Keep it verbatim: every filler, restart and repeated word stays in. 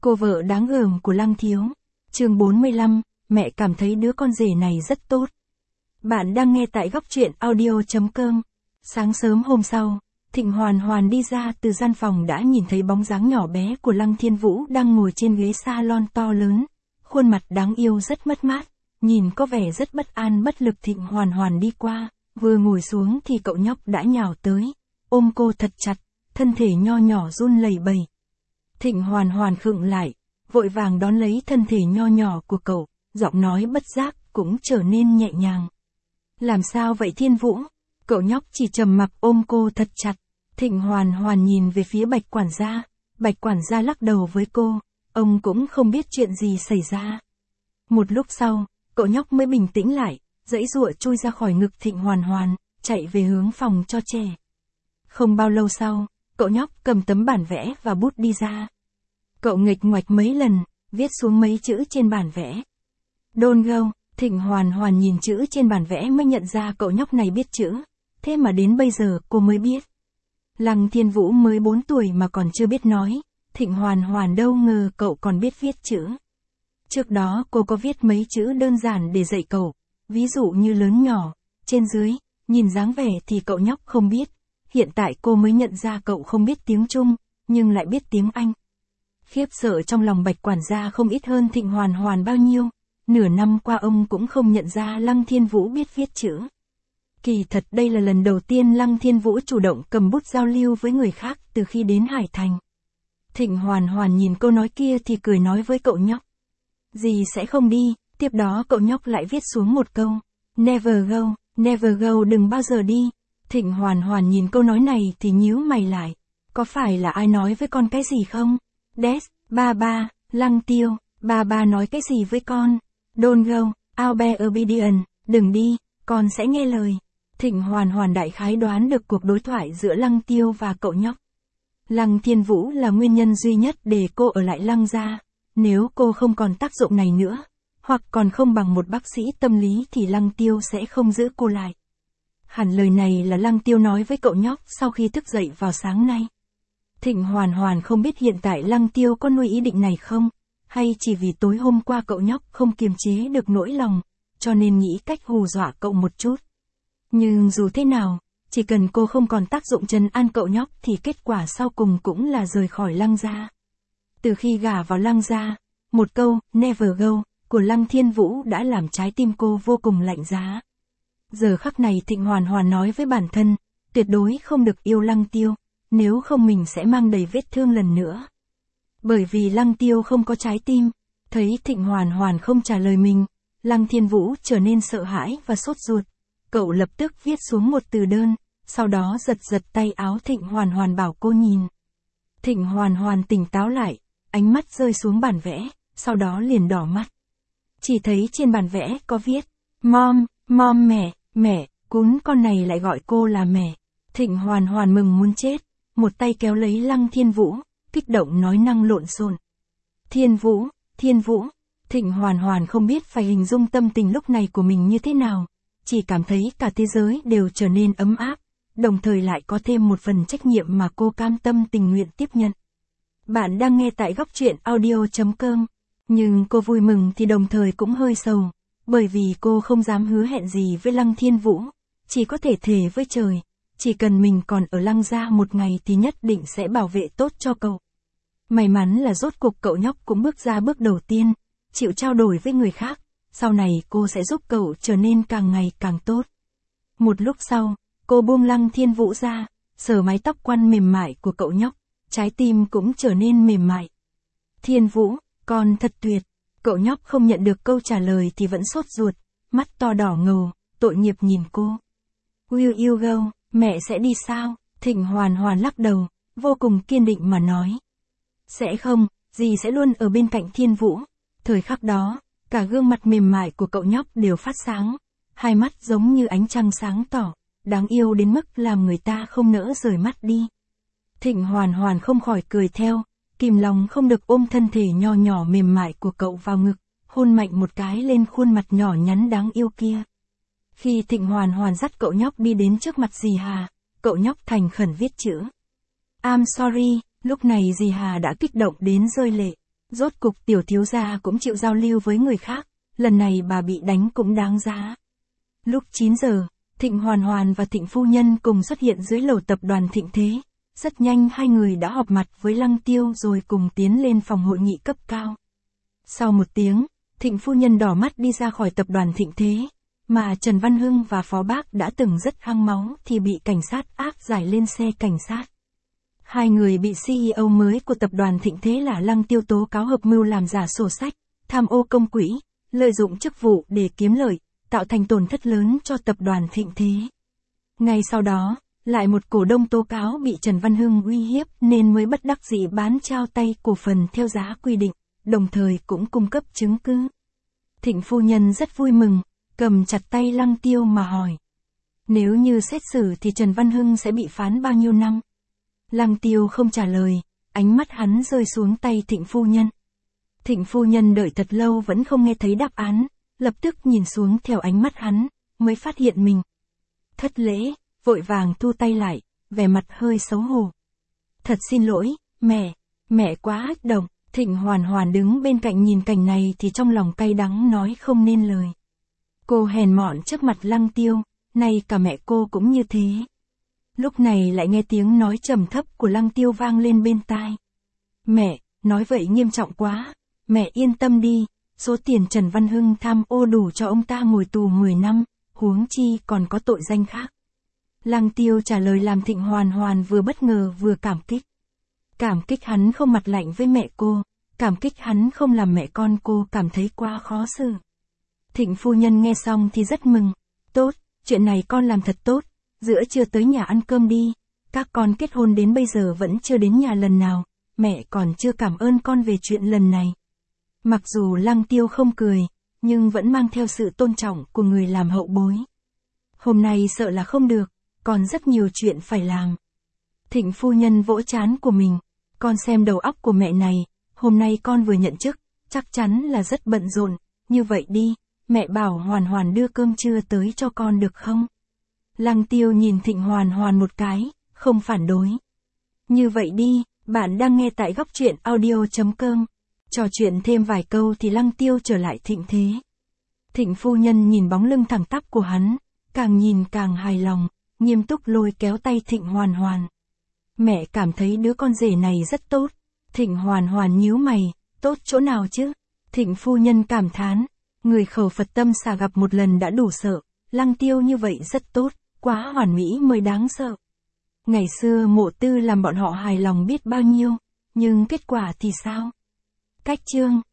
Cô vợ đáng gờm của Lăng Thiếu. Chương bốn mươi lăm, mẹ cảm thấy đứa con rể này rất tốt. Bạn đang nghe tại góc truyện audio chấm com. Sáng sớm hôm sau, Thịnh Hoàn Hoàn đi ra từ gian phòng đã nhìn thấy bóng dáng nhỏ bé của Lăng Thiên Vũ đang ngồi trên ghế salon to lớn. Khuôn mặt đáng yêu rất mất mát, nhìn có vẻ rất bất an bất lực. Thịnh Hoàn Hoàn đi qua, vừa ngồi xuống thì cậu nhóc đã nhào tới, ôm cô thật chặt, thân thể nho nhỏ run lẩy bẩy. Thịnh Hoàn Hoàn khựng lại, vội vàng đón lấy thân thể nho nhỏ của cậu, giọng nói bất giác cũng trở nên nhẹ nhàng. Làm sao vậy Thiên Vũ? Cậu nhóc chỉ trầm mặc ôm cô thật chặt. Thịnh Hoàn Hoàn nhìn về phía Bạch quản gia, Bạch quản gia lắc đầu với cô, ông cũng không biết chuyện gì xảy ra. Một lúc sau, cậu nhóc mới bình tĩnh lại, giãy giụa chui ra khỏi ngực Thịnh Hoàn Hoàn, chạy về hướng phòng cho trẻ. Không bao lâu sau, cậu nhóc cầm tấm bản vẽ và bút đi ra. Cậu nghịch ngoạch mấy lần, viết xuống mấy chữ trên bản vẽ. Don't go. Thịnh Hoàn Hoàn nhìn chữ trên bản vẽ mới nhận ra cậu nhóc này biết chữ, thế mà đến bây giờ cô mới biết. Lăng Thiên Vũ mới bốn tuổi mà còn chưa biết nói, Thịnh Hoàn Hoàn đâu ngờ cậu còn biết viết chữ. Trước đó cô có viết mấy chữ đơn giản để dạy cậu, ví dụ như lớn nhỏ, trên dưới, nhìn dáng vẻ thì cậu nhóc không biết. Hiện tại cô mới nhận ra cậu không biết tiếng Trung, nhưng lại biết tiếng Anh. Khiếp sợ trong lòng Bạch quản gia không ít hơn Thịnh Hoàn Hoàn bao nhiêu. Nửa năm qua ông cũng không nhận ra Lăng Thiên Vũ biết viết chữ. Kỳ thật đây là lần đầu tiên Lăng Thiên Vũ chủ động cầm bút giao lưu với người khác từ khi đến Hải Thành. Thịnh Hoàn Hoàn nhìn câu nói kia thì cười nói với cậu nhóc. Dì sẽ không đi. Tiếp đó cậu nhóc lại viết xuống một câu. Never go, never go, đừng bao giờ đi. Thịnh Hoàn Hoàn nhìn câu nói này thì nhíu mày lại. Có phải là ai nói với con cái gì không? Des, ba ba, Lăng Tiêu, ba ba nói cái gì với con? Don't go, I'll be obedient, đừng đi, con sẽ nghe lời. Thịnh Hoàn Hoàn đại khái đoán được cuộc đối thoại giữa Lăng Tiêu và cậu nhóc. Lăng Thiên Vũ là nguyên nhân duy nhất để cô ở lại Lăng gia. Nếu cô không còn tác dụng này nữa, hoặc còn không bằng một bác sĩ tâm lý thì Lăng Tiêu sẽ không giữ cô lại. Hẳn lời này là Lăng Tiêu nói với cậu nhóc sau khi thức dậy vào sáng nay. Thịnh Hoàn Hoàn không biết hiện tại Lăng Tiêu có nuôi ý định này không, hay chỉ vì tối hôm qua cậu nhóc không kiềm chế được nỗi lòng, cho nên nghĩ cách hù dọa cậu một chút. Nhưng dù thế nào, chỉ cần cô không còn tác dụng trấn an cậu nhóc thì kết quả sau cùng cũng là rời khỏi Lăng gia. Từ khi gả vào Lăng gia, một câu never go của Lăng Thiên Vũ đã làm trái tim cô vô cùng lạnh giá. Giờ khắc này Thịnh Hoàn Hoàn nói với bản thân, tuyệt đối không được yêu Lăng Tiêu, nếu không mình sẽ mang đầy vết thương lần nữa. Bởi vì Lăng Tiêu không có trái tim, thấy Thịnh Hoàn Hoàn không trả lời mình, Lăng Thiên Vũ trở nên sợ hãi và sốt ruột. Cậu lập tức viết xuống một từ đơn, sau đó giật giật tay áo Thịnh Hoàn Hoàn bảo cô nhìn. Thịnh Hoàn Hoàn tỉnh táo lại, ánh mắt rơi xuống bản vẽ, sau đó liền đỏ mắt. Chỉ thấy trên bản vẽ có viết, Mom, Mom mẹ, mẹ, cún con này lại gọi cô là mẹ. Thịnh Hoàn Hoàn mừng muốn chết, một tay kéo lấy Lăng Thiên Vũ, kích động nói năng lộn xộn. Thiên Vũ, Thiên Vũ, Thịnh Hoàn Hoàn không biết phải hình dung tâm tình lúc này của mình như thế nào, chỉ cảm thấy cả thế giới đều trở nên ấm áp, đồng thời lại có thêm một phần trách nhiệm mà cô cam tâm tình nguyện tiếp nhận. Bạn đang nghe tại góc truyện audio chấm com, nhưng cô vui mừng thì đồng thời cũng hơi sầu, bởi vì cô không dám hứa hẹn gì với Lăng Thiên Vũ, chỉ có thể thề với trời. Chỉ cần mình còn ở Lăng gia một ngày thì nhất định sẽ bảo vệ tốt cho cậu. May mắn là rốt cuộc cậu nhóc cũng bước ra bước đầu tiên, chịu trao đổi với người khác, sau này cô sẽ giúp cậu trở nên càng ngày càng tốt. Một lúc sau, cô buông Lăng Thiên Vũ ra, sờ mái tóc quăn mềm mại của cậu nhóc, trái tim cũng trở nên mềm mại. Thiên Vũ, con thật tuyệt. Cậu nhóc không nhận được câu trả lời thì vẫn sốt ruột, mắt to đỏ ngầu, tội nghiệp nhìn cô. Will you go? Mẹ sẽ đi sao? Thịnh Hoàn Hoàn lắc đầu, vô cùng kiên định mà nói. Sẽ không, dì sẽ luôn ở bên cạnh Thiên Vũ. Thời khắc đó, cả gương mặt mềm mại của cậu nhóc đều phát sáng, hai mắt giống như ánh trăng sáng tỏ, đáng yêu đến mức làm người ta không nỡ rời mắt đi. Thịnh Hoàn Hoàn không khỏi cười theo, kìm lòng không được ôm thân thể nho nhỏ mềm mại của cậu vào ngực, hôn mạnh một cái lên khuôn mặt nhỏ nhắn đáng yêu kia. Khi Thịnh Hoàn Hoàn dắt cậu nhóc đi đến trước mặt dì Hà, cậu nhóc thành khẩn viết chữ. I'm sorry, lúc này dì Hà đã kích động đến rơi lệ. Rốt cục tiểu thiếu gia cũng chịu giao lưu với người khác, lần này bà bị đánh cũng đáng giá. Lúc chín giờ, Thịnh Hoàn Hoàn và Thịnh phu nhân cùng xuất hiện dưới lầu tập đoàn Thịnh Thế. Rất nhanh hai người đã họp mặt với Lăng Tiêu rồi cùng tiến lên phòng hội nghị cấp cao. Sau một tiếng, Thịnh phu nhân đỏ mắt đi ra khỏi tập đoàn Thịnh Thế, mà Trần Văn Hưng và Phó Bác đã từng rất hăng máu thì bị cảnh sát áp giải lên xe cảnh sát. Hai người bị xê e ô mới của tập đoàn Thịnh Thế là Lăng Tiêu tố cáo hợp mưu làm giả sổ sách, tham ô công quỹ, lợi dụng chức vụ để kiếm lợi, tạo thành tổn thất lớn cho tập đoàn Thịnh Thế. Ngay sau đó, lại một cổ đông tố cáo bị Trần Văn Hưng uy hiếp nên mới bất đắc dĩ bán trao tay cổ phần theo giá quy định, đồng thời cũng cung cấp chứng cứ. Thịnh phu nhân rất vui mừng, cầm chặt tay Lăng Tiêu mà hỏi. Nếu như xét xử thì Trần Văn Hưng sẽ bị phán bao nhiêu năm? Lăng Tiêu không trả lời, ánh mắt hắn rơi xuống tay Thịnh phu nhân. Thịnh phu nhân đợi thật lâu vẫn không nghe thấy đáp án, lập tức nhìn xuống theo ánh mắt hắn, mới phát hiện mình thất lễ, vội vàng thu tay lại, vẻ mặt hơi xấu hổ. Thật xin lỗi, mẹ, mẹ quá kích động. Thịnh Hoàn Hoàn đứng bên cạnh nhìn cảnh này thì trong lòng cay đắng nói không nên lời. Cô hèn mọn trước mặt Lăng Tiêu, nay cả mẹ cô cũng như thế. Lúc này lại nghe tiếng nói trầm thấp của Lăng Tiêu vang lên bên tai. Mẹ, nói vậy nghiêm trọng quá, mẹ yên tâm đi, số tiền Trần Văn Hưng tham ô đủ cho ông ta ngồi tù mười năm, huống chi còn có tội danh khác. Lăng Tiêu trả lời làm Thịnh Hoàn Hoàn vừa bất ngờ vừa cảm kích. Cảm kích hắn không mặt lạnh với mẹ cô, cảm kích hắn không làm mẹ con cô cảm thấy quá khó xử. Thịnh phu nhân nghe xong thì rất mừng. Tốt, chuyện này con làm thật tốt, giữa trưa tới nhà ăn cơm đi, các con kết hôn đến bây giờ vẫn chưa đến nhà lần nào, mẹ còn chưa cảm ơn con về chuyện lần này. Mặc dù Lăng Tiêu không cười, nhưng vẫn mang theo sự tôn trọng của người làm hậu bối. Hôm nay sợ là không được, còn rất nhiều chuyện phải làm. Thịnh phu nhân vỗ trán của mình, con xem đầu óc của mẹ này, hôm nay con vừa nhận chức, chắc chắn là rất bận rộn, như vậy đi, mẹ bảo Hoàn Hoàn đưa cơm trưa tới cho con được không? Lăng Tiêu nhìn Thịnh Hoàn Hoàn một cái, không phản đối. Như vậy đi, bạn đang nghe tại góc truyện audio chấm com. Trò chuyện thêm vài câu thì Lăng Tiêu trở lại Thịnh Thế. Thịnh phu nhân nhìn bóng lưng thẳng tắp của hắn, càng nhìn càng hài lòng, nghiêm túc lôi kéo tay Thịnh Hoàn Hoàn. Mẹ cảm thấy đứa con rể này rất tốt. Thịnh Hoàn Hoàn nhíu mày, tốt chỗ nào chứ? Thịnh phu nhân cảm thán, người khẩu Phật tâm xà gặp một lần đã đủ sợ, Lăng Tiêu như vậy rất tốt, quá hoàn mỹ mới đáng sợ. Ngày xưa Mộ Tư làm bọn họ hài lòng biết bao nhiêu, nhưng kết quả thì sao? Cách chương